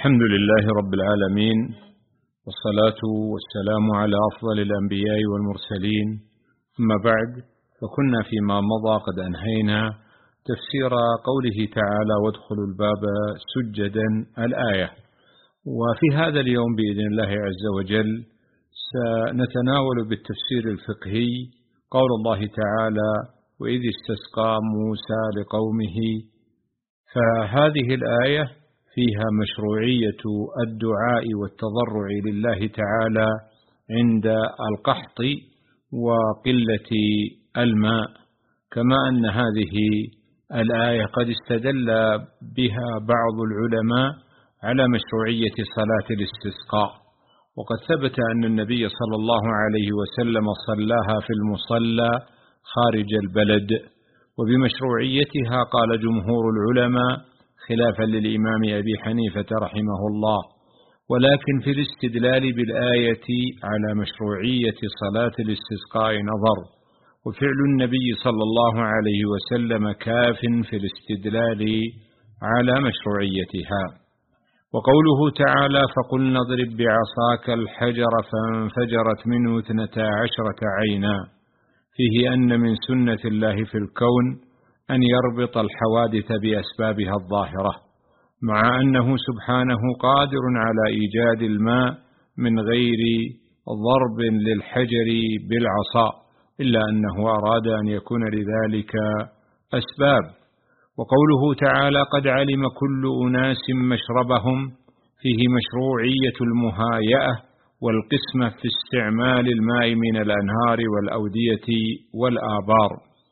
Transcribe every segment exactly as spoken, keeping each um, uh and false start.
الحمد لله رب العالمين، والصلاة والسلام على أفضل الأنبياء والمرسلين. أما بعد، فكنا فيما مضى قد أنهينا تفسير قوله تعالى: وادخلوا الباب سجدا الآية. وفي هذا اليوم بإذن الله عز وجل سنتناول بالتفسير الفقهي قول الله تعالى: وإذ استسقى موسى لقومه. فهذه الآية فيها مشروعية الدعاء والتضرع لله تعالى عند القحط وقلة الماء، كما أن هذه الآية قد استدل بها بعض العلماء على مشروعية صلاة الاستسقاء، وقد ثبت أن النبي صلى الله عليه وسلم صلاها في المصلى خارج البلد. وبمشروعيتها قال جمهور العلماء خلافا للإمام أبي حنيفة رحمه الله، ولكن في الاستدلال بالآية على مشروعية صلاة الاستسقاء نظر، وفعل النبي صلى الله عليه وسلم كاف في الاستدلال على مشروعيتها. وقوله تعالى: فقلنا اضرب بعصاك الحجر فانفجرت منه اثنتا عشرة عينا، فيه أن من سنة الله في الكون أن يربط الحوادث بأسبابها الظاهرة، مع أنه سبحانه قادر على إيجاد الماء من غير ضرب للحجر بالعصا، إلا أنه أراد أن يكون لذلك أسباب. وقوله تعالى: قد علم كل أناس مشربهم، فيه مشروعية المهايئة والقسمة في استعمال الماء من الأنهار والأودية والآبار.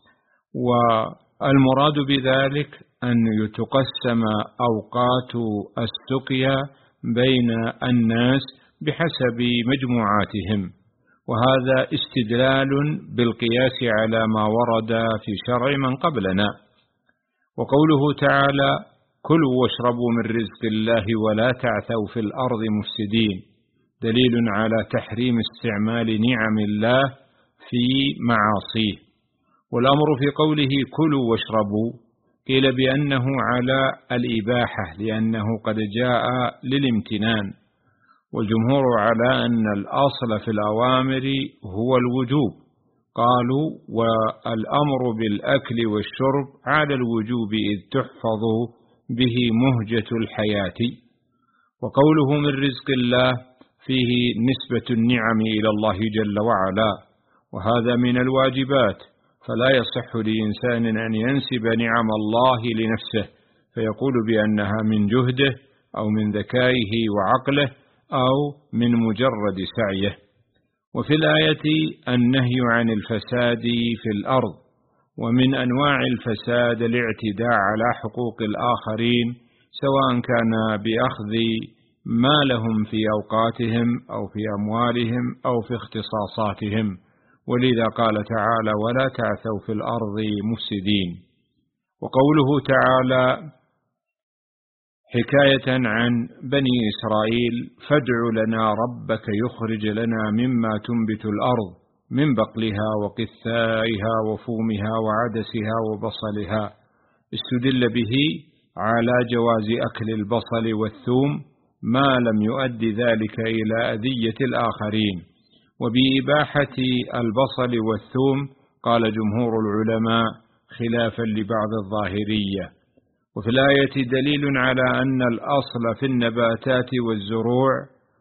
والمراد بذلك أن يتقسم أوقات السقيا بين الناس بحسب مجموعاتهم، وهذا استدلال بالقياس على ما ورد في شرع من قبلنا. وقوله تعالى: كلوا واشربوا من رزق الله ولا تعثوا في الأرض مفسدين، دليل على تحريم استعمال نعم الله في معاصيه. والأمر في قوله كلوا واشربوا قيل بأنه على الإباحة، لأنه قد جاء للامتنان، والجمهور على أن الأصل في الأوامر هو الوجوب، قالوا: والأمر بالأكل والشرب على الوجوب إذ تحفظ به مهجة الحياة. وقوله من رزق الله فيه نسبة النعم إلى الله جل وعلا، وهذا من الواجبات، فلا يصح لإنسان أن ينسب نعم الله لنفسه فيقول بأنها من جهده أو من ذكائه وعقله أو من مجرد سعيه. وفي الآية النهي عن الفساد في الأرض، ومن أنواع الفساد الاعتداء على حقوق الآخرين، سواء كان بأخذ ما لهم في أوقاتهم أو في أموالهم أو في اختصاصاتهم، ولذا قال تعالى: ولا تعثوا في الأرض مفسدين. وقوله تعالى حكاية عن بني إسرائيل: فادع لنا ربك يخرج لنا مما تنبت الأرض من بقلها وقثائها وفومها وعدسها وبصلها، استدل به على جواز أكل البصل والثوم ما لم يؤدي ذلك إلى أذية الآخرين. وبإباحة البصل والثوم قال جمهور العلماء خلافا لبعض الظاهرية. وفي الآية دليل على أن الأصل في النباتات والزروع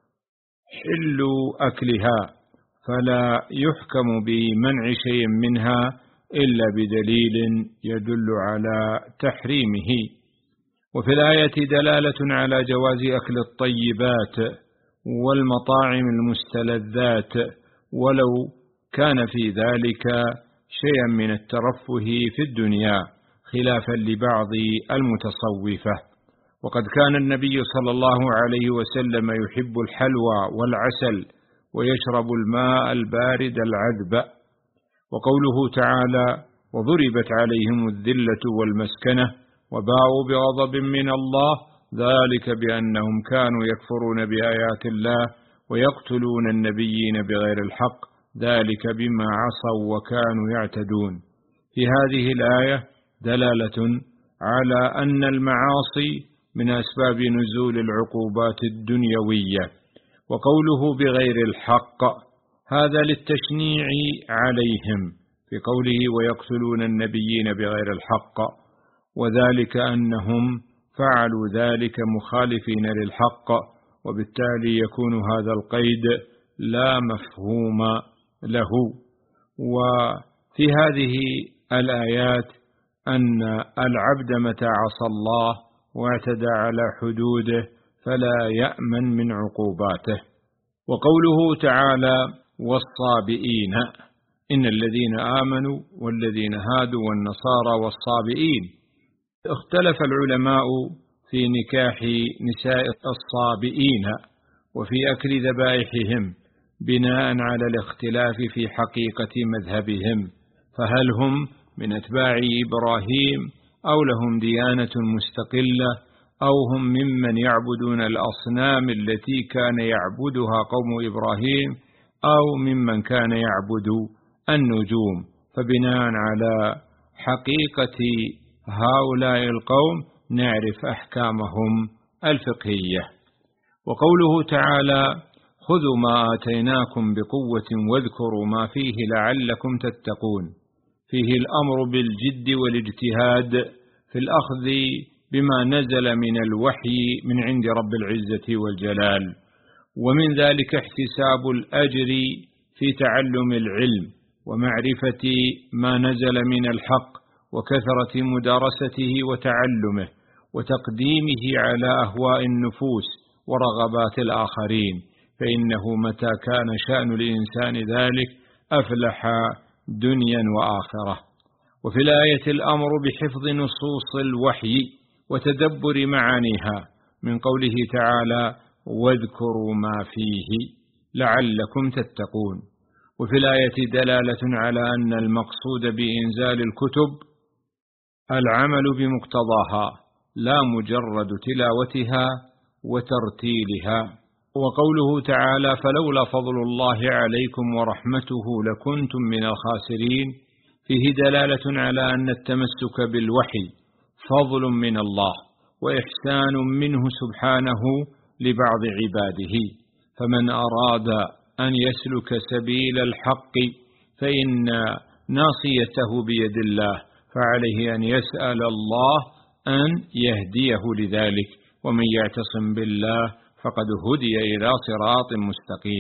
حل أكلها، فلا يحكم بمنع شيء منها إلا بدليل يدل على تحريمه. وفي الآية دلالة على جواز أكل الطيبات والمطاعم المستلذات، ولو كان في ذلك شيئا من الترفه في الدنيا، خلافا لبعض المتصوفة. وقد كان النبي صلى الله عليه وسلم يحب الحلوى والعسل ويشرب الماء البارد العذب. وقوله تعالى: وضربت عليهم الذلة والمسكنة وباءوا بغضب من الله، ذلك بأنهم كانوا يكفرون بآيات الله ويقتلون النبيين بغير الحق، ذلك بما عصوا وكانوا يعتدون. في هذه الآية دلالة على أن المعاصي من أسباب نزول العقوبات الدنيوية. وقوله بغير الحق هذا للتشنيع عليهم في قوله ويقتلون النبيين بغير الحق، وذلك أنهم فعلوا ذلك مخالفين للحق، وبالتالي يكون هذا القيد لا مفهوم له. وفي هذه الآيات أن العبد متى عصى الله واعتدى على حدوده فلا يأمن من عقوباته. وقوله تعالى والصابئين، إن الذين آمنوا والذين هادوا والنصارى والصابئين. اختلف العلماء في نكاح نساء الصابئين وفي أكل ذبائحهم بناء على الاختلاف في حقيقة مذهبهم، فهل هم من أتباع إبراهيم أو لهم ديانة مستقلة أو هم ممن يعبدون الأصنام التي كان يعبدها قوم إبراهيم أو ممن كان يعبد النجوم. فبناء على حقيقة هؤلاء القوم نعرف أحكامهم الفقهية. وقوله تعالى خذوا ما آتيناكم بقوة واذكروا ما فيه لعلكم تتقون، فيه الأمر بالجد والاجتهاد في الأخذ بما نزل من الوحي من عند رب العزة والجلال، ومن ذلك احتساب الأجر في تعلم العلم ومعرفة ما نزل من الحق وكثرة مدارسته وتعلمه وتقديمه على أهواء النفوس ورغبات الآخرين، فإنه متى كان شأن الإنسان ذلك أفلح دنيا وآخرة. وفي الآية الأمر بحفظ نصوص الوحي وتدبر معانيها من قوله تعالى واذكروا ما فيه لعلكم تتقون. وفي الآية دلالة على أن المقصود بإنزال الكتب العمل بمقتضاها لا مجرد تلاوتها وترتيلها. وقوله تعالى فلولا فضل الله عليكم ورحمته لكنتم من الخاسرين فيه دلالة على أن التمسك بالوحي فضل من الله وإحسان منه سبحانه لبعض عباده، فمن أراد أن يسلك سبيل الحق فإن ناصيته بيد الله، فعليه أن يسأل الله أن يهديه لذلك، ومن يعتصم بالله فقد هدي إلى صراط مستقيم.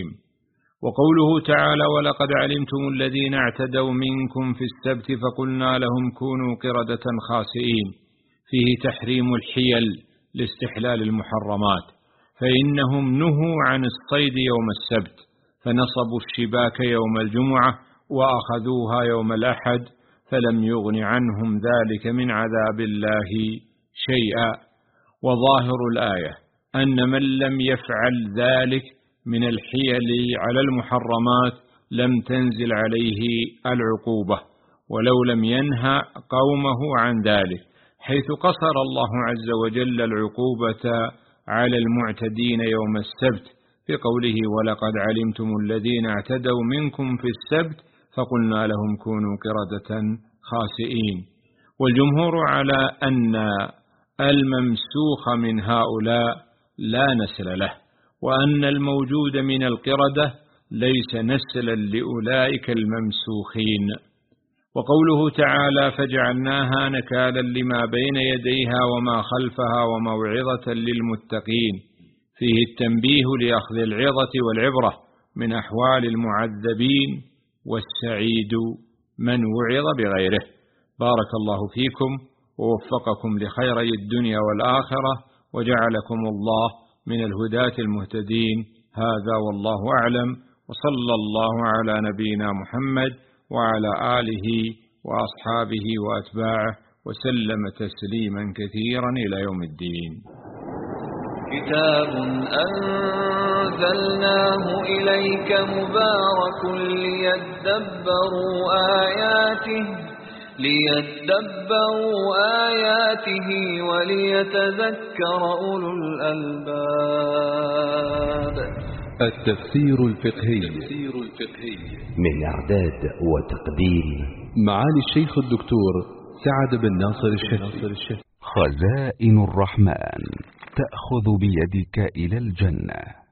وقوله تعالى ولقد علمتم الذين اعتدوا منكم في السبت فقلنا لهم كونوا قردة خاسئين، فيه تحريم الحيل لاستحلال المحرمات، فإنهم نهوا عن الصيد يوم السبت فنصبوا الشباك يوم الجمعة وأخذوها يوم الأحد، فلم يغن عنهم ذلك من عذاب الله شيئا. وظاهر الآية أن من لم يفعل ذلك من الحيل على المحرمات لم تنزل عليه العقوبة ولو لم ينهى قومه عن ذلك، حيث قصر الله عز وجل العقوبة على المعتدين يوم السبت في قوله ولقد علمتم الذين اعتدوا منكم في السبت فقلنا لهم كونوا قردة خاسئين. والجمهور على أن الممسوخ من هؤلاء لا نسل له، وأن الموجود من القردة ليس نسلا لأولئك الممسوخين. وقوله تعالى فجعلناها نكالا لما بين يديها وما خلفها وموعظة للمتقين، فيه التنبيه لأخذ العظة والعبرة من أحوال المعذبين، والسعيد من وعظ بغيره. بارك الله فيكم ووفقكم لخيري الدنيا والآخرة، وجعلكم الله من الهداة المهتدين. هذا والله أعلم، وصلى الله على نبينا محمد وعلى آله وأصحابه وأتباعه وسلم تسليما كثيرا إلى يوم الدين. كتاب أنزلناه إليك مبارك ليدبروا آياته ليدبروا آياته وليتذكر أولو الألباب. التفسير الفقهي من إعداد وتقديم معالي الشيخ الدكتور سعد بن ناصر الشهري. خزائن الرحمن تأخذ بيدك إلى الجنة.